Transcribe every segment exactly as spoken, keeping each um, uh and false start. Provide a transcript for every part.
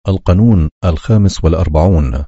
القانون الخامس والأربعون: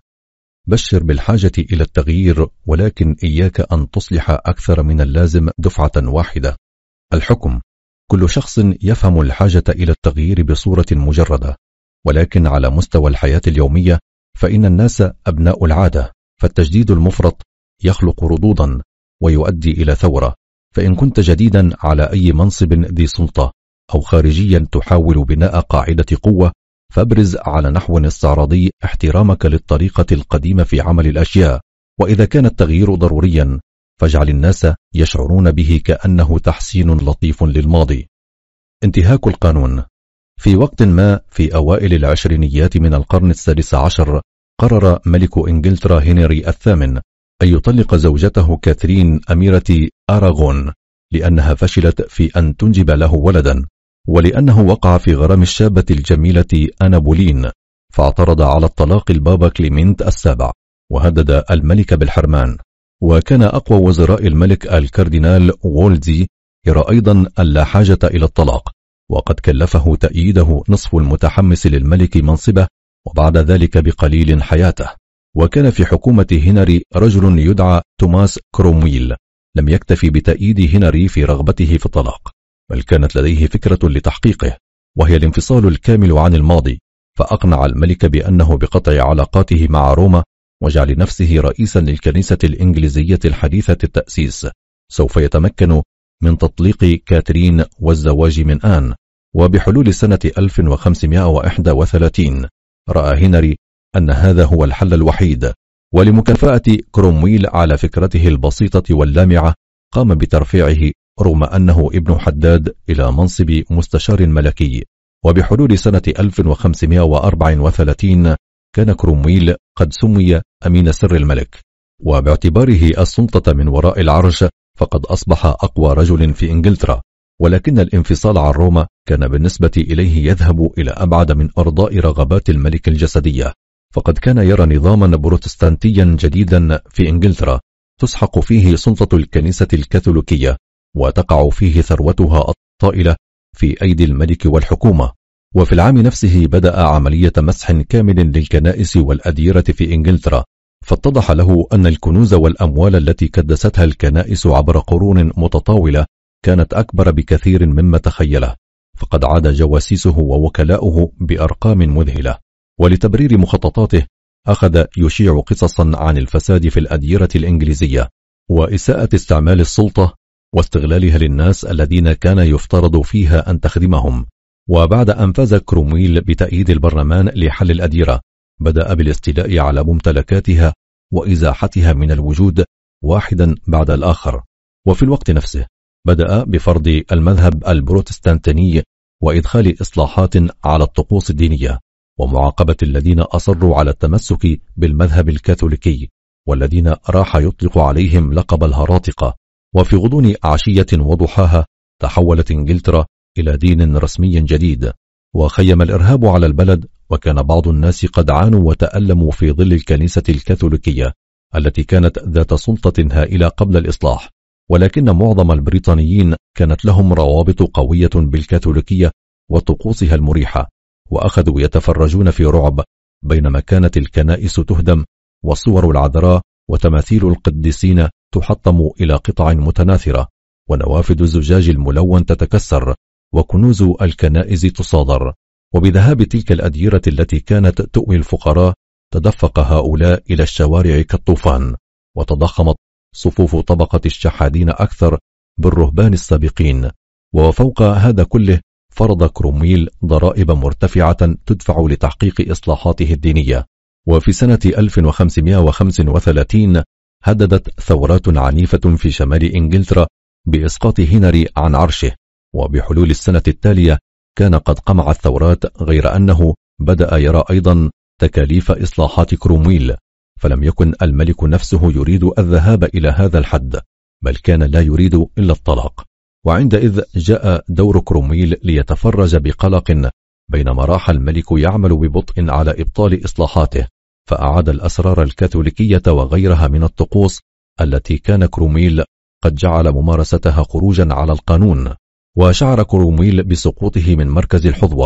بشر بالحاجة إلى التغيير، ولكن إياك أن تصلح أكثر من اللازم دفعة واحدة. الحكم: كل شخص يفهم الحاجة إلى التغيير بصورة مجردة، ولكن على مستوى الحياة اليومية فإن الناس أبناء العادة، فالتجديد المفرط يخلق ردودا ويؤدي إلى ثورة. فإن كنت جديدا على أي منصب ذي سلطة أو خارجيا تحاول بناء قاعدة قوة، فابرز على نحو استعراضي احترامك للطريقة القديمة في عمل الأشياء، وإذا كان التغيير ضروريا فاجعل الناس يشعرون به كأنه تحسين لطيف للماضي. انتهاك القانون: في وقت ما في أوائل العشرينيات من القرن السادس عشر، قرر ملك إنجلترا هنري الثامن أن يطلق زوجته كاثرين أميرة أراغون لأنها فشلت في أن تنجب له ولدا، ولأنه وقع في غرام الشابة الجميلة أنا بولين، فاعترض على الطلاق البابا كليمنت السابع وهدد الملك بالحرمان. وكان أقوى وزراء الملك الكاردينال وولزي يرى أيضا اللا حاجة إلى الطلاق، وقد كلفه تأييده نصف المتحمس للملك منصبه وبعد ذلك بقليل حياته. وكان في حكومة هنري رجل يدعى توماس كرومويل لم يكتفي بتأييد هنري في رغبته في الطلاق، بل كانت لديه فكرة لتحقيقه، وهي الانفصال الكامل عن الماضي، فأقنع الملك بأنه بقطع علاقاته مع روما وجعل نفسه رئيسا للكنيسة الإنجليزية الحديثة التأسيس سوف يتمكن من تطليق كاثرين والزواج من آن. وبحلول سنة ألف وخمسمائة وواحد وثلاثين رأى هنري أن هذا هو الحل الوحيد، ولمكافأة كرومويل على فكرته البسيطة واللامعة قام بترفيعه رغم أنه ابن حداد إلى منصب مستشار ملكي. وبحلول سنة ألف وخمسمائة وأربعة وثلاثين كان كرومويل قد سمي أمين سر الملك، وباعتباره السلطة من وراء العرش فقد أصبح أقوى رجل في إنجلترا. ولكن الانفصال عن روما كان بالنسبة إليه يذهب إلى أبعد من أرضاء رغبات الملك الجسدية، فقد كان يرى نظاما بروتستانتيا جديدا في إنجلترا تسحق فيه سلطة الكنيسة الكاثوليكية وتقع فيه ثروتها الطائلة في أيدي الملك والحكومة. وفي العام نفسه بدأ عملية مسح كامل للكنائس والأديرة في إنجلترا، فاتضح له أن الكنوز والأموال التي كدستها الكنائس عبر قرون متطاولة كانت أكبر بكثير مما تخيله، فقد عاد جواسيسه ووكلاؤه بأرقام مذهلة. ولتبرير مخططاته أخذ يشيع قصصا عن الفساد في الأديرة الإنجليزية وإساءة استعمال السلطة واستغلالها للناس الذين كان يفترض فيها أن تخدمهم. وبعد أن فاز كرومويل بتأييد البرلمان لحل الأديرة، بدأ بالاستيلاء على ممتلكاتها وإزاحتها من الوجود واحدا بعد الآخر. وفي الوقت نفسه بدأ بفرض المذهب البروتستانتيني وإدخال إصلاحات على الطقوس الدينية ومعاقبة الذين أصروا على التمسك بالمذهب الكاثوليكي والذين راح يطلق عليهم لقب الهراطقة. وفي غضون عشية وضحاها تحولت إنجلترا إلى دين رسمي جديد، وخيم الإرهاب على البلد، وكان بعض الناس قد عانوا وتألموا في ظل الكنيسة الكاثوليكية التي كانت ذات سلطة هائلة قبل الإصلاح. ولكن معظم البريطانيين كانت لهم روابط قوية بالكاثوليكية وطقوسها المريحة، وأخذوا يتفرجون في رعب بينما كانت الكنائس تهدم والصور العذراء وتماثيل القديسين تحطم إلى قطع متناثرة، ونوافذ الزجاج الملون تتكسر، وكنوز الكنائس تصادر. وبذهاب تلك الأديرة التي كانت تؤوي الفقراء تدفق هؤلاء إلى الشوارع كالطوفان، وتضخمت صفوف طبقة الشحاذين أكثر بالرهبان السابقين. وفوق هذا كله فرض كرومويل ضرائب مرتفعة تدفع لتحقيق إصلاحاته الدينية. وفي سنة ألف وخمسمائة وخمسة وثلاثين هددت ثورات عنيفة في شمال إنجلترا بإسقاط هنري عن عرشه، وبحلول السنة التالية كان قد قمع الثورات، غير أنه بدأ يرى أيضا تكاليف إصلاحات كرومويل، فلم يكن الملك نفسه يريد الذهاب إلى هذا الحد، بل كان لا يريد إلا الطلاق. وعندئذ جاء دور كرومويل ليتفرج بقلق بينما راح الملك يعمل ببطء على إبطال إصلاحاته، فأعاد الأسرار الكاثوليكية وغيرها من الطقوس التي كان كرومويل قد جعل ممارستها خروجا على القانون. وشعر كرومويل بسقوطه من مركز الحظوة،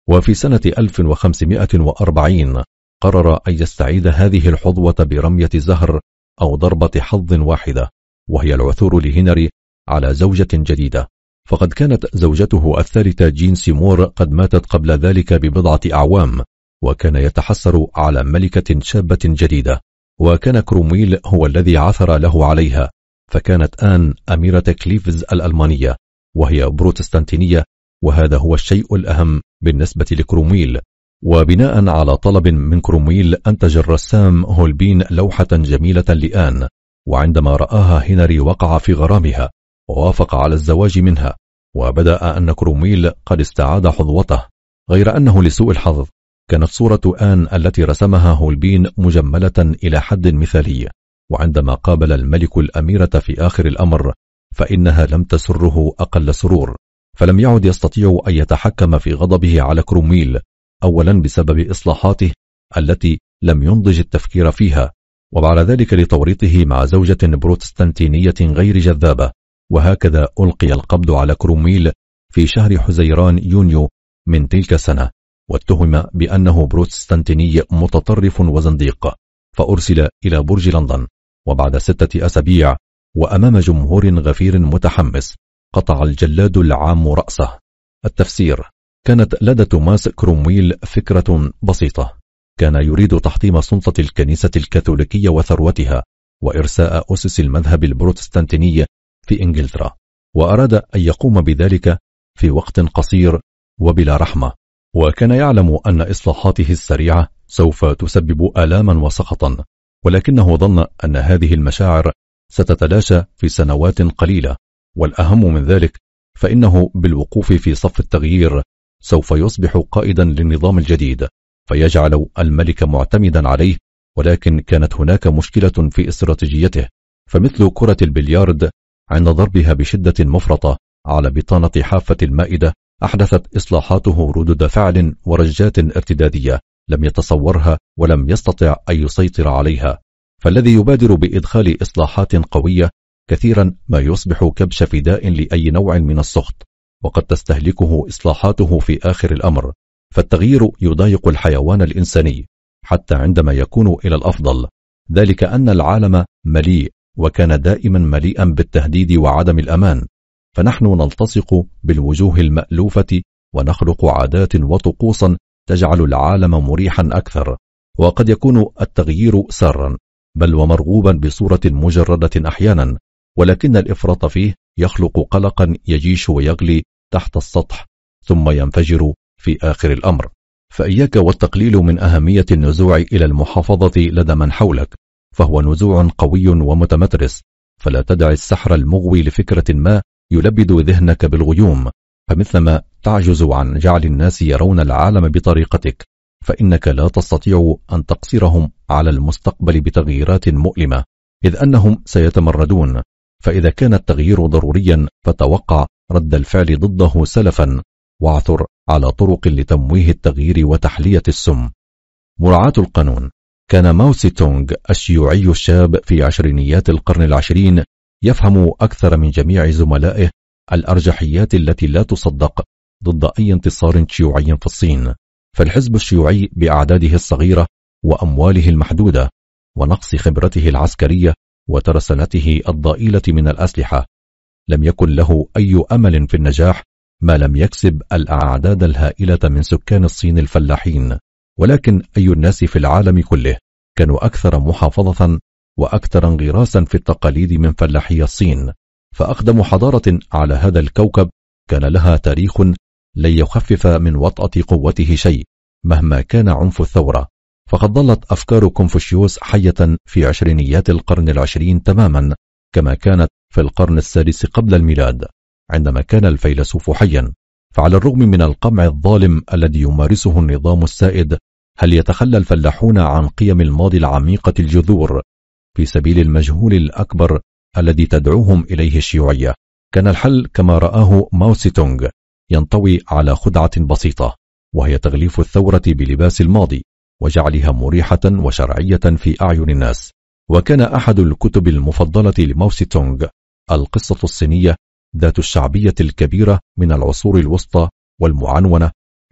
وفي سنة ألف وخمسمائة وأربعين قرر أن يستعيد هذه الحظوة برمية زهر أو ضربة حظ واحدة، وهي العثور لهنري على زوجة جديدة، فقد كانت زوجته الثالثة جين سيمور قد ماتت قبل ذلك ببضعة أعوام، وكان يتحسر على ملكة شابة جديدة، وكان كرومويل هو الذي عثر له عليها، فكانت آن أميرة كليفز الألمانية، وهي بروتستانتينية، وهذا هو الشيء الأهم بالنسبة لكرومويل. وبناء على طلب من كرومويل أنتج الرسام هولبين لوحة جميلة لآن، وعندما رآها هنري وقع في غرامها ووافق على الزواج منها، وبدأ أن كرومويل قد استعاد حظوته، غير أنه لسوء الحظ كانت صورة آن التي رسمها هولبين مجملة إلى حد مثالي، وعندما قابل الملك الأميرة في آخر الأمر فإنها لم تسره أقل سرور، فلم يعد يستطيع أن يتحكم في غضبه على كرومويل، أولا بسبب إصلاحاته التي لم ينضج التفكير فيها، وبعد ذلك لتوريطه مع زوجة بروتستانتينية غير جذابة. وهكذا ألقي القبض على كرومويل في شهر حزيران يونيو من تلك السنة، واتهم بأنه بروتستانتيني متطرف وزنديق، فأرسل إلى برج لندن، وبعد ستة أسابيع وأمام جمهور غفير متحمس قطع الجلاد العام رأسه. التفسير: كانت لدى توماس كرومويل فكرة بسيطة، كان يريد تحطيم سلطة الكنيسة الكاثوليكية وثروتها، وإرساء أسس المذهب البروتستانتيني في إنجلترا، وأراد أن يقوم بذلك في وقت قصير وبلا رحمة، وكان يعلم أن إصلاحاته السريعة سوف تسبب آلاما وسخطا، ولكنه ظن أن هذه المشاعر ستتلاشى في سنوات قليلة، والأهم من ذلك فإنه بالوقوف في صف التغيير سوف يصبح قائدا للنظام الجديد فيجعل الملك معتمدا عليه. ولكن كانت هناك مشكلة في استراتيجيته، فمثل كرة البليارد عند ضربها بشدة مفرطة على بطانة حافة المائدة أحدثت إصلاحاته ردود فعل ورجات ارتدادية لم يتصورها ولم يستطع أن يسيطر عليها، فالذي يبادر بإدخال إصلاحات قوية كثيرا ما يصبح كبش فداء لأي نوع من السخط، وقد تستهلكه إصلاحاته في آخر الأمر. فالتغيير يضايق الحيوان الإنساني حتى عندما يكون إلى الأفضل، ذلك أن العالم مليء وكان دائما مليئا بالتهديد وعدم الأمان، فنحن نلتصق بالوجوه المألوفة ونخلق عادات وطقوسا تجعل العالم مريحا أكثر. وقد يكون التغيير سارا بل ومرغوبا بصورة مجردة أحيانا، ولكن الإفراط فيه يخلق قلقا يجيش ويغلي تحت السطح ثم ينفجر في آخر الأمر. فإياك والتقليل من أهمية النزوع إلى المحافظة لدى من حولك، فهو نزوع قوي ومتمترس، فلا تدع السحر المغوي لفكرة ما يلبد ذهنك بالغيوم، فمثلما تعجز عن جعل الناس يرون العالم بطريقتك فإنك لا تستطيع أن تقصرهم على المستقبل بتغييرات مؤلمة، إذ أنهم سيتمردون. فإذا كان التغيير ضروريا فتوقع رد الفعل ضده سلفا، واعثر على طرق لتمويه التغيير وتحلية السم. مراعاة القانون. كان ماو سي تونغ الشيوعي الشاب في عشرينيات القرن العشرين يفهم أكثر من جميع زملائه الأرجحيات التي لا تصدق ضد أي انتصار شيوعي في الصين، فالحزب الشيوعي بأعداده الصغيرة وأمواله المحدودة ونقص خبرته العسكرية وترسانته الضئيلة من الأسلحة لم يكن له أي أمل في النجاح ما لم يكسب الأعداد الهائلة من سكان الصين الفلاحين. ولكن أي الناس في العالم كله كانوا أكثر محافظة وأكثر انغراسا في التقاليد من فلاحي الصين، فأقدم حضارة على هذا الكوكب كان لها تاريخ لن يخفف من وطأة قوته شيء مهما كان عنف الثورة. فقد ظلت أفكار كونفوشيوس حية في عشرينيات القرن العشرين تماما كما كانت في القرن السادس قبل الميلاد عندما كان الفيلسوف حيا. فعلى الرغم من القمع الظالم الذي يمارسه النظام السائد، هل يتخلى الفلاحون عن قيم الماضي العميقة الجذور في سبيل المجهول الأكبر الذي تدعوهم إليه الشيوعية؟ كان الحل كما رآه ماو سي تونغ ينطوي على خدعة بسيطة، وهي تغليف الثورة بلباس الماضي وجعلها مريحة وشرعية في أعين الناس. وكان أحد الكتب المفضلة لماو سي تونغ القصة الصينية ذات الشعبية الكبيرة من العصور الوسطى والمعنونة،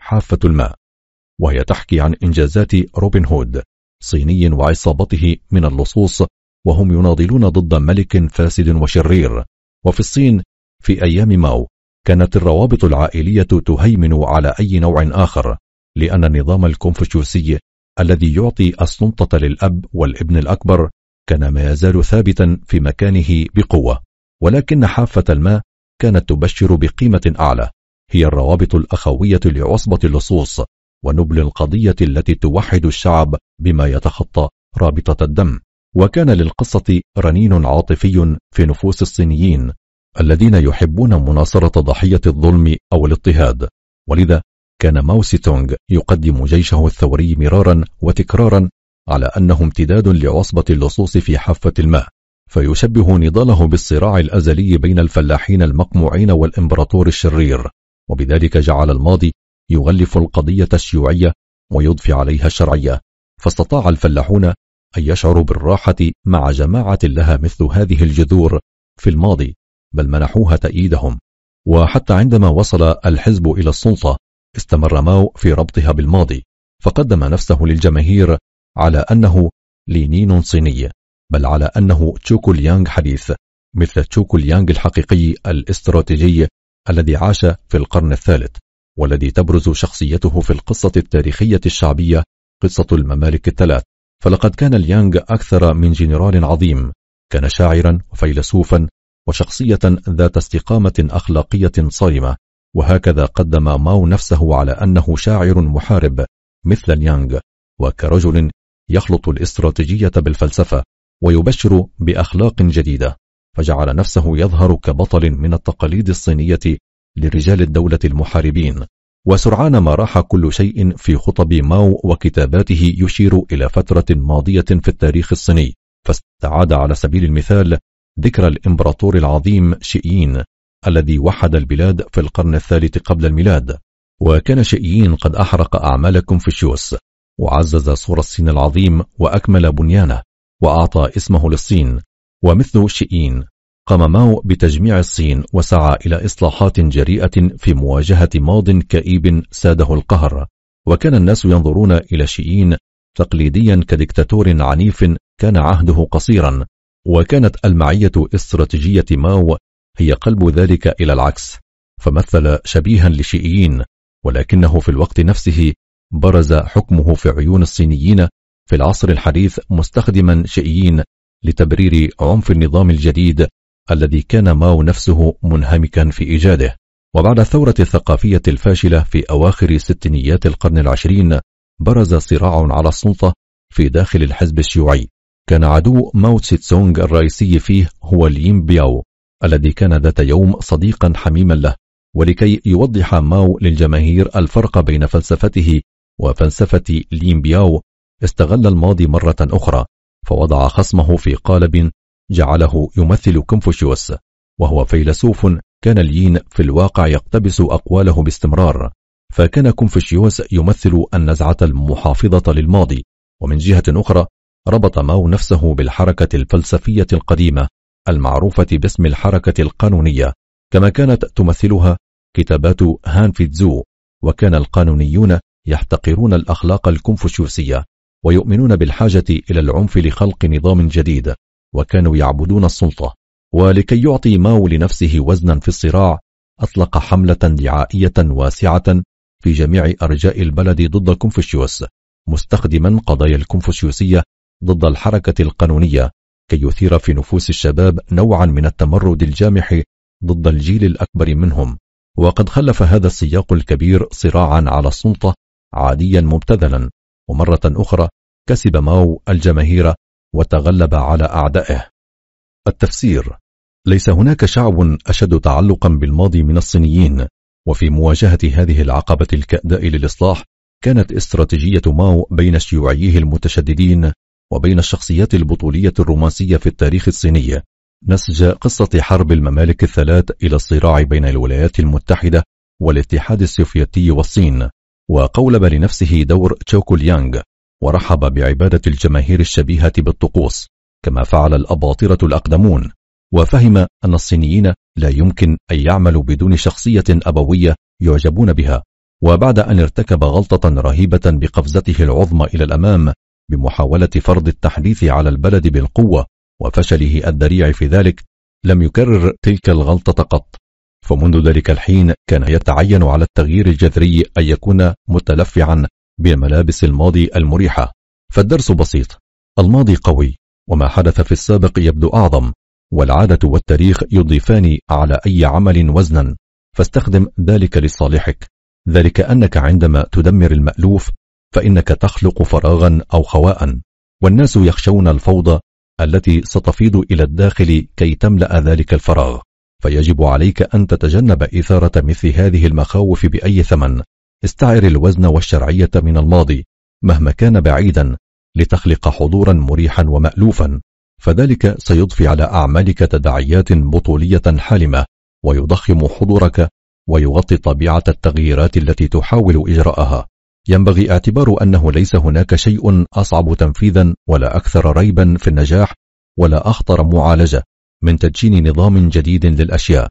حافة الماء، وهي تحكي عن إنجازات روبن هود صيني وعصابته من اللصوص وهم يناضلون ضد ملك فاسد وشرير. وفي الصين في أيام ماو كانت الروابط العائلية تهيمن على أي نوع آخر، لأن النظام الكونفوشيوسي الذي يعطي السلطة للأب والابن الأكبر كان ما يزال ثابتا في مكانه بقوة. ولكن حافة الماء كانت تبشر بقيمة أعلى، هي الروابط الأخوية لعصبة اللصوص ونبل القضية التي توحد الشعب بما يتخطى رابطة الدم. وكان للقصة رنين عاطفي في نفوس الصينيين الذين يحبون مناصرة ضحية الظلم أو الاضطهاد، ولذا كان ماو سي تونغ يقدم جيشه الثوري مرارا وتكرارا على أنه امتداد لعصبة اللصوص في حافة الماء، فيشبه نضاله بالصراع الأزلي بين الفلاحين المقموعين والإمبراطور الشرير، وبذلك جعل الماضي يغلف القضية الشيوعية ويضفي عليها الشرعية، فاستطاع الفلاحون أن يشعروا بالراحة مع جماعة لها مثل هذه الجذور في الماضي، بل منحوها تأييدهم. وحتى عندما وصل الحزب إلى السلطة استمر ماو في ربطها بالماضي، فقدم نفسه للجماهير على أنه لينين صيني، بل على أنه تشوكو ليانغ حديث، مثل تشوكو ليانغ الحقيقي الاستراتيجي الذي عاش في القرن الثالث، والذي تبرز شخصيته في القصة التاريخية الشعبية قصة الممالك الثلاث. فلقد كان ليانغ أكثر من جنرال عظيم، كان شاعرا وفيلسوفا وشخصية ذات استقامة أخلاقية صارمة، وهكذا قدم ماو نفسه على أنه شاعر محارب مثل ليانغ، وكرجل يخلط الاستراتيجية بالفلسفة ويبشر بأخلاق جديدة، فجعل نفسه يظهر كبطل من التقاليد الصينية لرجال الدولة المحاربين. وسرعان ما راح كل شيء في خطب ماو وكتاباته يشير إلى فترة ماضية في التاريخ الصيني، فاستعاد على سبيل المثال ذكرى الإمبراطور العظيم شيئين الذي وحد البلاد في القرن الثالث قبل الميلاد. وكان شيئين قد أحرق أعمال كونفوشيوس وعزز صور الصين العظيم وأكمل بنيانه وأعطى اسمه للصين. ومثل شيئين قام ماو بتجميع الصين وسعى إلى إصلاحات جريئة في مواجهة ماض كئيب ساده القهر، وكان الناس ينظرون إلى شيئين تقليديا كديكتاتور عنيف كان عهده قصيرا، وكانت المعية استراتيجية ماو هي قلب ذلك إلى العكس، فمثل شبيها لشيئين، ولكنه في الوقت نفسه برز حكمه في عيون الصينيين في العصر الحديث مستخدما شيئين لتبرير عنف النظام الجديد الذي كان ماو نفسه منهمكا في إيجاده. وبعد الثورة الثقافية الفاشلة في أواخر ستينيات القرن العشرين برز صراع على السلطة في داخل الحزب الشيوعي، كان عدو ماو تسي تسونغ الرئيسي فيه هو لين بياو الذي كان ذات يوم صديقا حميما له. ولكي يوضح ماو للجماهير الفرق بين فلسفته وفلسفة لين بياو استغل الماضي مرة أخرى، فوضع خصمه في قالب جعله يمثل كونفوشيوس، وهو فيلسوف كان لين في الواقع يقتبس أقواله باستمرار، فكان كونفوشيوس يمثل النزعة المحافظة للماضي. ومن جهة أخرى ربط ماو نفسه بالحركة الفلسفية القديمة المعروفة باسم الحركة القانونية، كما كانت تمثلها كتابات هان فيتزو. وكان القانونيون يحتقرون الأخلاق الكونفوشيوسية ويؤمنون بالحاجة إلى العنف لخلق نظام جديد، وكانوا يعبدون السلطة. ولكي يعطي ماو لنفسه وزنا في الصراع أطلق حملة دعائية واسعة في جميع أرجاء البلد ضد كونفوشيوس، مستخدما قضايا الكونفوشيوسية ضد الحركة القانونية كي يثير في نفوس الشباب نوعا من التمرد الجامح ضد الجيل الأكبر منهم. وقد خلف هذا السياق الكبير صراعا على السلطة عاديا مبتذلا، ومرة أخرى كسب ماو الجماهير وتغلب على أعدائه. التفسير: ليس هناك شعب أشد تعلقا بالماضي من الصينيين، وفي مواجهة هذه العقبة الكأداء للإصلاح كانت استراتيجية ماو بين شيوعيه المتشددين وبين الشخصيات البطولية الرومانسية في التاريخ الصيني نسج قصة حرب الممالك الثلاث إلى الصراع بين الولايات المتحدة والاتحاد السوفيتي والصين، وقولب لنفسه دور تشوكو ليانغ، ورحب بعبادة الجماهير الشبيهة بالطقوس كما فعل الأباطرة الأقدمون، وفهم أن الصينيين لا يمكن أن يعملوا بدون شخصية أبوية يعجبون بها، وبعد أن ارتكب غلطة رهيبة بقفزته العظمى إلى الأمام بمحاولة فرض التحديث على البلد بالقوة وفشله الذريع في ذلك، لم يكرر تلك الغلطة قط. فمنذ ذلك الحين كان يتعين على التغيير الجذري أن يكون متلفعا بملابس الماضي المريحة. فالدرس بسيط: الماضي قوي، وما حدث في السابق يبدو أعظم، والعادة والتاريخ يضيفان على أي عمل وزنا، فاستخدم ذلك لصالحك. ذلك أنك عندما تدمر المألوف فإنك تخلق فراغا أو خواء، والناس يخشون الفوضى التي ستفيض إلى الداخل كي تملأ ذلك الفراغ، فيجب عليك أن تتجنب إثارة مثل هذه المخاوف بأي ثمن. استعر الوزن والشرعية من الماضي مهما كان بعيدا لتخلق حضورا مريحا ومألوفا، فذلك سيضفي على أعمالك تداعيات بطولية حالمة، ويضخم حضورك ويغطي طبيعة التغييرات التي تحاول إجراءها. ينبغي اعتبار أنه ليس هناك شيء أصعب تنفيذا ولا أكثر ريبا في النجاح ولا أخطر معالجة من تدشين نظام جديد للأشياء.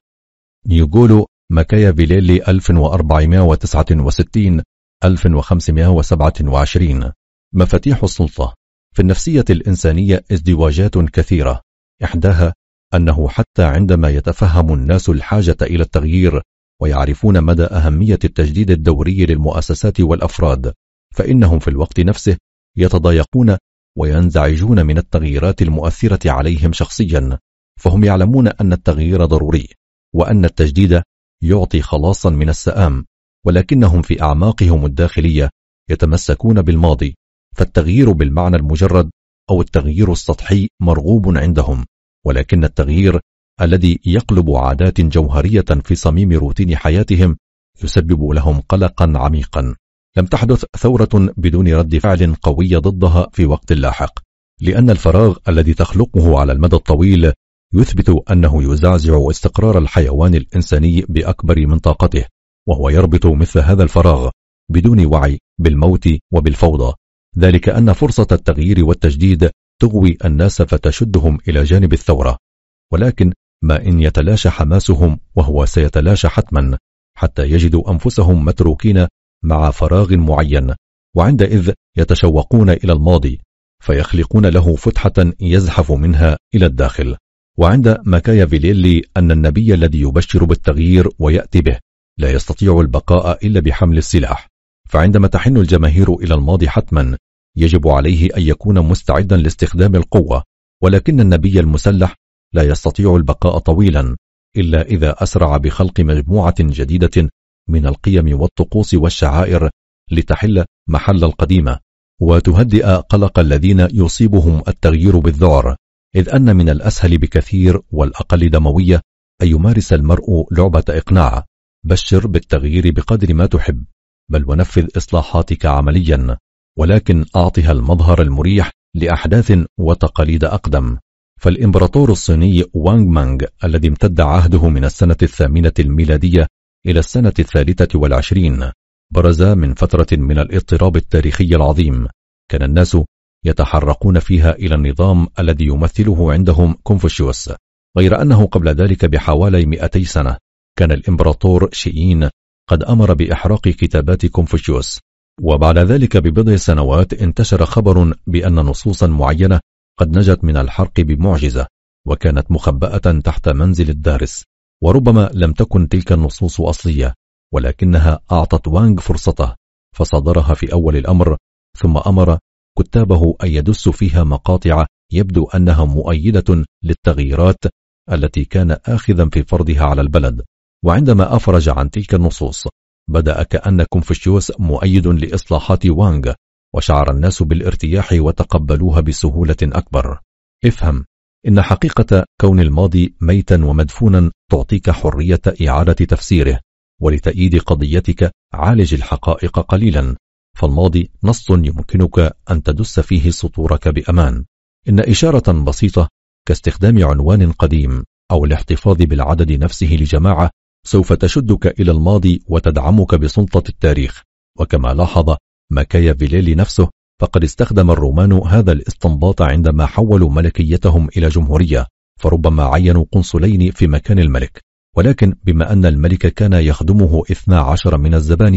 نيغولو ماكيافيلي ألف وأربعمائة وتسعة وستين ألف وخمسمائة وسبعة وعشرين. مفاتيح السلطة. في النفسية الإنسانية ازدواجات كثيرة، إحداها أنه حتى عندما يتفهم الناس الحاجة إلى التغيير ويعرفون مدى أهمية التجديد الدوري للمؤسسات والأفراد، فإنهم في الوقت نفسه يتضايقون وينزعجون من التغييرات المؤثرة عليهم شخصيا، فهم يعلمون أن التغيير ضروري وأن التجديد يعطي خلاصا من السآم، ولكنهم في أعماقهم الداخلية يتمسكون بالماضي. فالتغيير بالمعنى المجرد أو التغيير السطحي مرغوب عندهم، ولكن التغيير الذي يقلب عادات جوهرية في صميم روتين حياتهم يسبب لهم قلقا عميقا. لم تحدث ثورة بدون رد فعل قوي ضدها في وقت لاحق، لأن الفراغ الذي تخلقه على المدى الطويل يثبت أنه يزعزع استقرار الحيوان الإنساني بأكبر من طاقته، وهو يربط مثل هذا الفراغ بدون وعي بالموت وبالفوضى. ذلك أن فرصة التغيير والتجديد تغوي الناس فتشدهم إلى جانب الثورة، ولكن ما إن يتلاشى حماسهم، وهو سيتلاشى حتما حتى يجدوا أنفسهم متروكين مع فراغ معين، وعندئذ يتشوقون إلى الماضي فيخلقون له فتحة يزحف منها إلى الداخل. وعند ماكيافيلي أن النبي الذي يبشر بالتغيير ويأتي به لا يستطيع البقاء إلا بحمل السلاح، فعندما تحن الجماهير إلى الماضي حتما يجب عليه أن يكون مستعدا لاستخدام القوة، ولكن النبي المسلح لا يستطيع البقاء طويلا إلا إذا أسرع بخلق مجموعة جديدة من القيم والطقوس والشعائر لتحل محل القديمة وتهدئ قلق الذين يصيبهم التغيير بالذعر، إذ أن من الأسهل بكثير والأقل دموية أن يمارس المرء لعبة إقناع: بشر بالتغيير بقدر ما تحب، بل ونفذ إصلاحاتك عمليا، ولكن أعطها المظهر المريح لأحداث وتقاليد أقدم. فالإمبراطور الصيني وانغ مانغ الذي امتد عهده من السنة الثامنة الميلادية إلى السنة الثالثة والعشرين برز من فترة من الاضطراب التاريخي العظيم كان الناس يتحرقون فيها إلى النظام الذي يمثله عندهم كونفوشيوس، غير أنه قبل ذلك بحوالي مئتي سنة كان الإمبراطور شيين قد أمر بإحراق كتابات كونفوشيوس، وبعد ذلك ببضع سنوات انتشر خبر بأن نصوصا معينة قد نجت من الحرق بمعجزة وكانت مخبأة تحت منزل الدارس، وربما لم تكن تلك النصوص أصلية، ولكنها أعطت وانغ فرصته فصدرها في أول الأمر، ثم أمر كتابه أن يدسوا فيها مقاطع يبدو أنها مؤيدة للتغييرات التي كان آخذا في فرضها على البلد. وعندما أفرج عن تلك النصوص بدأ كأن كونفوشيوس مؤيد لإصلاحات وانغ، وشعر الناس بالارتياح وتقبلوها بسهولة أكبر. افهم إن حقيقة كون الماضي ميتا ومدفونا تعطيك حرية إعادة تفسيره، ولتأييد قضيتك عالج الحقائق قليلا، فالماضي نص يمكنك أن تدس فيه سطورك بأمان. إن إشارة بسيطة كاستخدام عنوان قديم أو الاحتفاظ بالعدد نفسه لجماعة سوف تشدك إلى الماضي وتدعمك بسلطة التاريخ. وكما لاحظ ماكيافيلي نفسه فقد استخدم الرومان هذا الاستنباط عندما حولوا ملكيتهم إلى جمهورية، فربما عينوا قنصلين في مكان الملك، ولكن بما أن الملك كان يخدمه اثنا عشر من الزبانية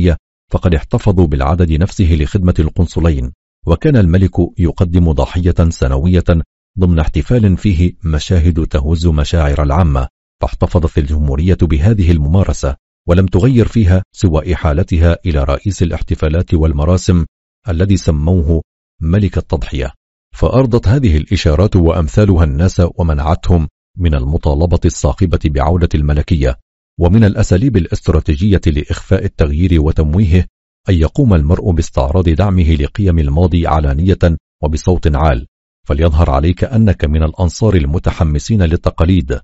فقد احتفظوا بالعدد نفسه لخدمة القنصلين، وكان الملك يقدم ضحية سنوية ضمن احتفال فيه مشاهد تهز مشاعر العامة. فاحتفظت الجمهورية بهذه الممارسة ولم تغير فيها سوى إحالتها إلى رئيس الاحتفالات والمراسم الذي سموه ملك التضحية. فأرضت هذه الإشارات وأمثالها الناس ومنعتهم من المطالبة الصاخبة بعودة الملكية. ومن الأساليب الاستراتيجية لإخفاء التغيير وتمويهه أن يقوم المرء باستعراض دعمه لقيم الماضي علانية وبصوت عال، فليظهر عليك أنك من الأنصار المتحمسين للتقاليد،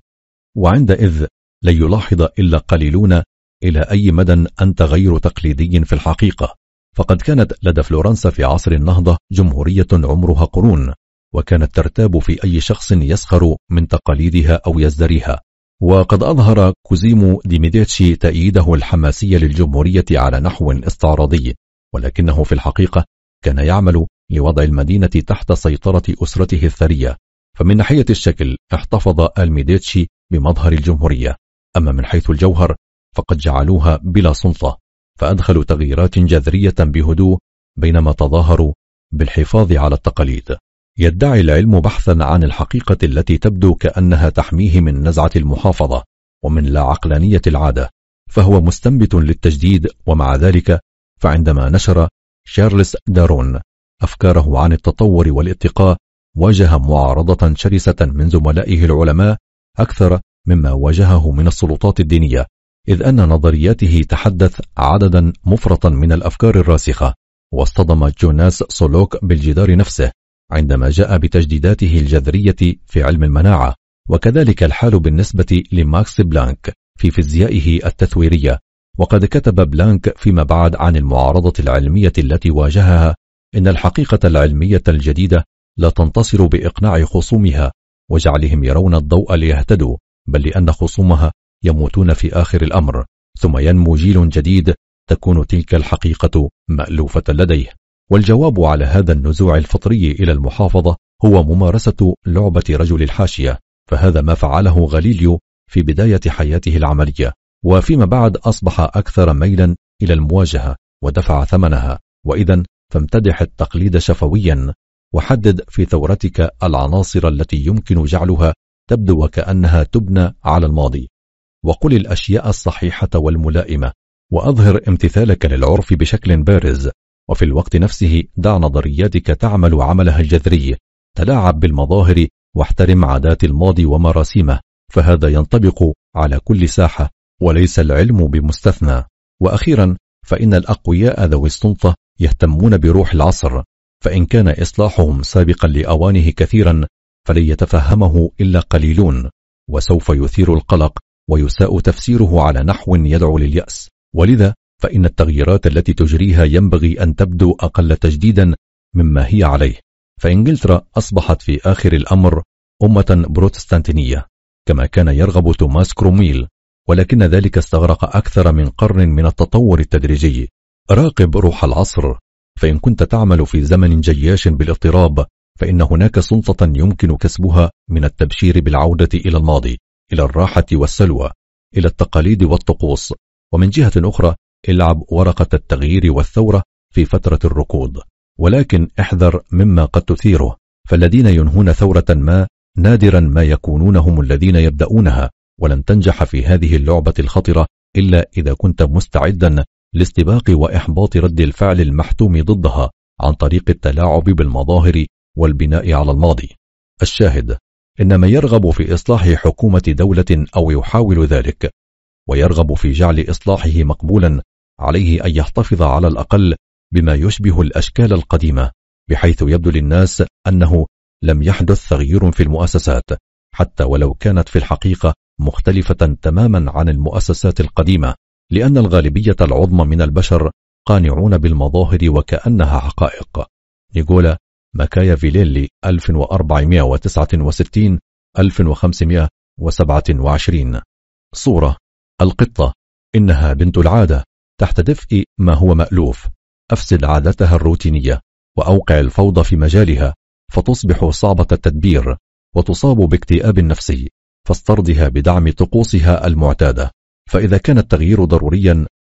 وعندئذ لن يلاحظ إلا قليلون إلى أي مدى أنت غير تقليدي في الحقيقة. فقد كانت لدى فلورنسا في عصر النهضة جمهورية عمرها قرون، وكانت ترتاب في أي شخص يسخر من تقاليدها أو يزدريها. وقد أظهر كوزيمو دي ميديتشي تأييده الحماسي للجمهورية على نحو استعراضي، ولكنه في الحقيقة كان يعمل لوضع المدينة تحت سيطرة أسرته الثرية. فمن ناحية الشكل احتفظ الميديتشي بمظهر الجمهورية، أما من حيث الجوهر فقد جعلوها بلا سلطة، فأدخلوا تغييرات جذرية بهدوء بينما تظاهروا بالحفاظ على التقاليد. يدعي العلم بحثا عن الحقيقة التي تبدو كأنها تحميه من نزعة المحافظة ومن لا عقلانية العادة، فهو مستنبت للتجديد. ومع ذلك فعندما نشر شارلز دارون أفكاره عن التطور والاتقاء واجه معارضة شرسة من زملائه العلماء أكثر مما واجهه من السلطات الدينية، إذ أن نظرياته تحدث عددا مفرطا من الأفكار الراسخة. واصطدم جوناس سولوك بالجدار نفسه عندما جاء بتجديداته الجذرية في علم المناعة، وكذلك الحال بالنسبة لماكس بلانك في فيزيائه التثويرية. وقد كتب بلانك فيما بعد عن المعارضة العلمية التي واجهها إن الحقيقة العلمية الجديدة لا تنتصر بإقناع خصومها وجعلهم يرون الضوء ليهتدوا، بل لأن خصومها يموتون في آخر الأمر، ثم ينمو جيل جديد تكون تلك الحقيقة مألوفة لديه. والجواب على هذا النزوع الفطري إلى المحافظة هو ممارسة لعبة رجل الحاشية، فهذا ما فعله غاليليو في بداية حياته العملية، وفيما بعد أصبح أكثر ميلا إلى المواجهة ودفع ثمنها. وإذا فامتدح التقليد شفويا، وحدد في ثورتك العناصر التي يمكن جعلها تبدو وكأنها تبنى على الماضي، وقل الأشياء الصحيحة والملائمة، وأظهر امتثالك للعرف بشكل بارز. وفي الوقت نفسه دع نظرياتك تعمل عملها الجذري، تلاعب بالمظاهر واحترم عادات الماضي ومراسيمه، فهذا ينطبق على كل ساحة وليس العلم بمستثنى. وأخيرا فإن الأقوياء ذوي السلطة يهتمون بروح العصر، فإن كان إصلاحهم سابقا لأوانه كثيرا فلن يتفهمه إلا قليلون، وسوف يثير القلق ويساء تفسيره على نحو يدعو لليأس. ولذا فإن التغييرات التي تجريها ينبغي أن تبدو أقل تجديدا مما هي عليه. فإنجلترا أصبحت في آخر الأمر أمة بروتستانتينية كما كان يرغب توماس كروميل، ولكن ذلك استغرق أكثر من قرن من التطور التدريجي. راقب روح العصر، فإن كنت تعمل في زمن جياش بالاضطراب فإن هناك سلطة يمكن كسبها من التبشير بالعودة إلى الماضي، إلى الراحة والسلوى، إلى التقاليد والطقوس. ومن جهة أخرى العب ورقة التغيير والثورة في فترة الركود، ولكن احذر مما قد تثيره، فالذين ينهون ثورة ما نادرا ما يكونون هم الذين يبدأونها، ولن تنجح في هذه اللعبة الخطرة إلا إذا كنت مستعدا لاستباق وإحباط رد الفعل المحتوم ضدها عن طريق التلاعب بالمظاهر والبناء على الماضي. الشاهد إن من يرغب في إصلاح حكومة دولة أو يحاول ذلك ويرغب في جعل إصلاحه مقبولا عليه أن يحتفظ على الأقل بما يشبه الأشكال القديمة، بحيث يبدو للناس أنه لم يحدث تغيير في المؤسسات، حتى ولو كانت في الحقيقة مختلفة تماما عن المؤسسات القديمة، لأن الغالبية العظمى من البشر قانعون بالمظاهر وكأنها حقائق. نيكولا ماكايافيليلي ألف وأربعمائة وتسعة وستين ألف وخمسمائة وسبعة وعشرين. صورة: القطة إنها بنت العادة، تحت دفء ما هو مألوف، أفسد عادتها الروتينية وأوقع الفوضى في مجالها فتصبح صعبة التدبير وتصاب باكتئاب نفسي، فاسترضها بدعم طقوسها المعتادة. فإذا كان التغيير ضروريا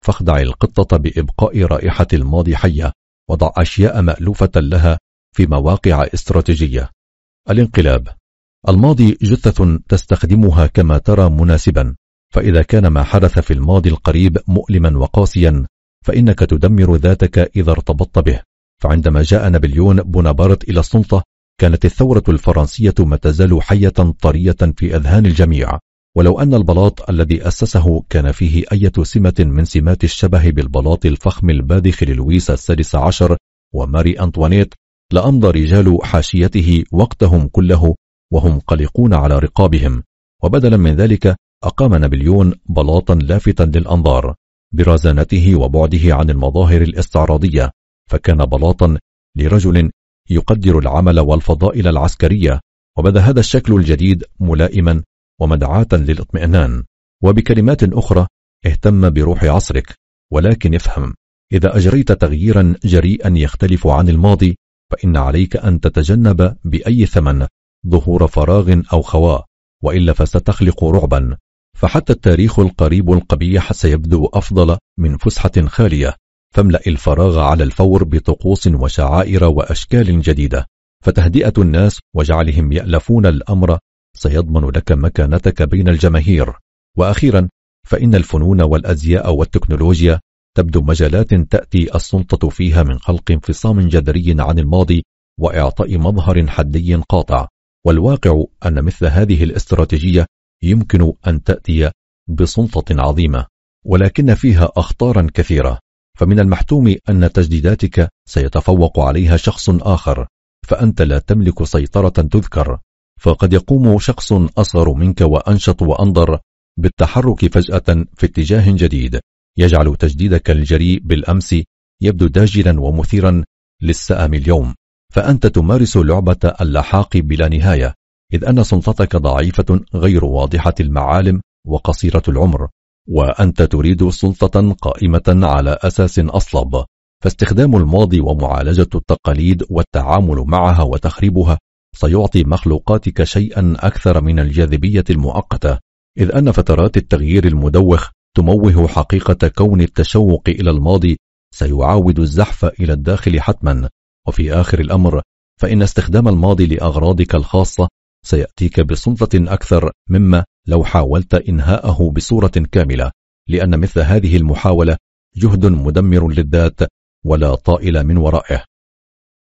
فاخدع القطة بإبقاء رائحة الماضي حية، وضع أشياء مألوفة لها في مواقع استراتيجية. الانقلاب. الماضي جثة تستخدمها كما ترى مناسبا، فإذا كان ما حدث في الماضي القريب مؤلما وقاسيا فإنك تدمر ذاتك إذا ارتبطت به. فعندما جاء نابليون بونابرت إلى السلطة كانت الثورة الفرنسية ما تزال حية طرية في أذهان الجميع، ولو أن البلاط الذي أسسه كان فيه أي سمة من سمات الشبه بالبلاط الفخم الباذخ للويس السادس عشر وماري أنطوانيت لأمضى رجال حاشيته وقتهم كله وهم قلقون على رقابهم، وبدلا من ذلك أقام نابليون بلاطا لافتا للأنظار برزانته وبعده عن المظاهر الاستعراضية، فكان بلاطا لرجل يقدر العمل والفضائل العسكرية، وبدا هذا الشكل الجديد ملائما ومدعاة للاطمئنان. وبكلمات أخرى اهتم بروح عصرك، ولكن افهم، إذا أجريت تغييرا جريئا يختلف عن الماضي فإن عليك أن تتجنب بأي ثمن ظهور فراغ أو خواء، وإلا فستخلق رعبا. فحتى التاريخ القريب القبيح سيبدو أفضل من فسحة خالية، فاملأ الفراغ على الفور بطقوس وشعائر وأشكال جديدة، فتهدئة الناس وجعلهم يألفون الأمر سيضمن لك مكانتك بين الجماهير. وأخيرا فإن الفنون والأزياء والتكنولوجيا تبدو مجالات تأتي السلطة فيها من خلق انفصام جذري عن الماضي وإعطاء مظهر حدي قاطع، والواقع أن مثل هذه الاستراتيجية يمكن أن تأتي بسلطة عظيمة، ولكن فيها أخطارا كثيرة. فمن المحتوم أن تجديداتك سيتفوق عليها شخص آخر، فأنت لا تملك سيطرة تذكر، فقد يقوم شخص أصغر منك وأنشط وأنظر بالتحرك فجأة في اتجاه جديد يجعل تجديدك الجريء بالأمس يبدو داجلا ومثيرا للسأم اليوم. فأنت تمارس لعبة اللحاق بلا نهاية، إذ أن سلطتك ضعيفة غير واضحة المعالم وقصيرة العمر، وأنت تريد سلطة قائمة على أساس أصلب. فاستخدام الماضي ومعالجة التقاليد والتعامل معها وتخريبها سيعطي مخلوقاتك شيئا أكثر من الجاذبية المؤقتة، إذ أن فترات التغيير المدوخ تموه حقيقة كون التشوق إلى الماضي سيعاود الزحف إلى الداخل حتما. وفي آخر الأمر فإن استخدام الماضي لأغراضك الخاصة سيأتيك بسلطة أكثر مما لو حاولت إنهاءه بصورة كاملة، لأن مثل هذه المحاولة جهد مدمر للذات ولا طائل من ورائه.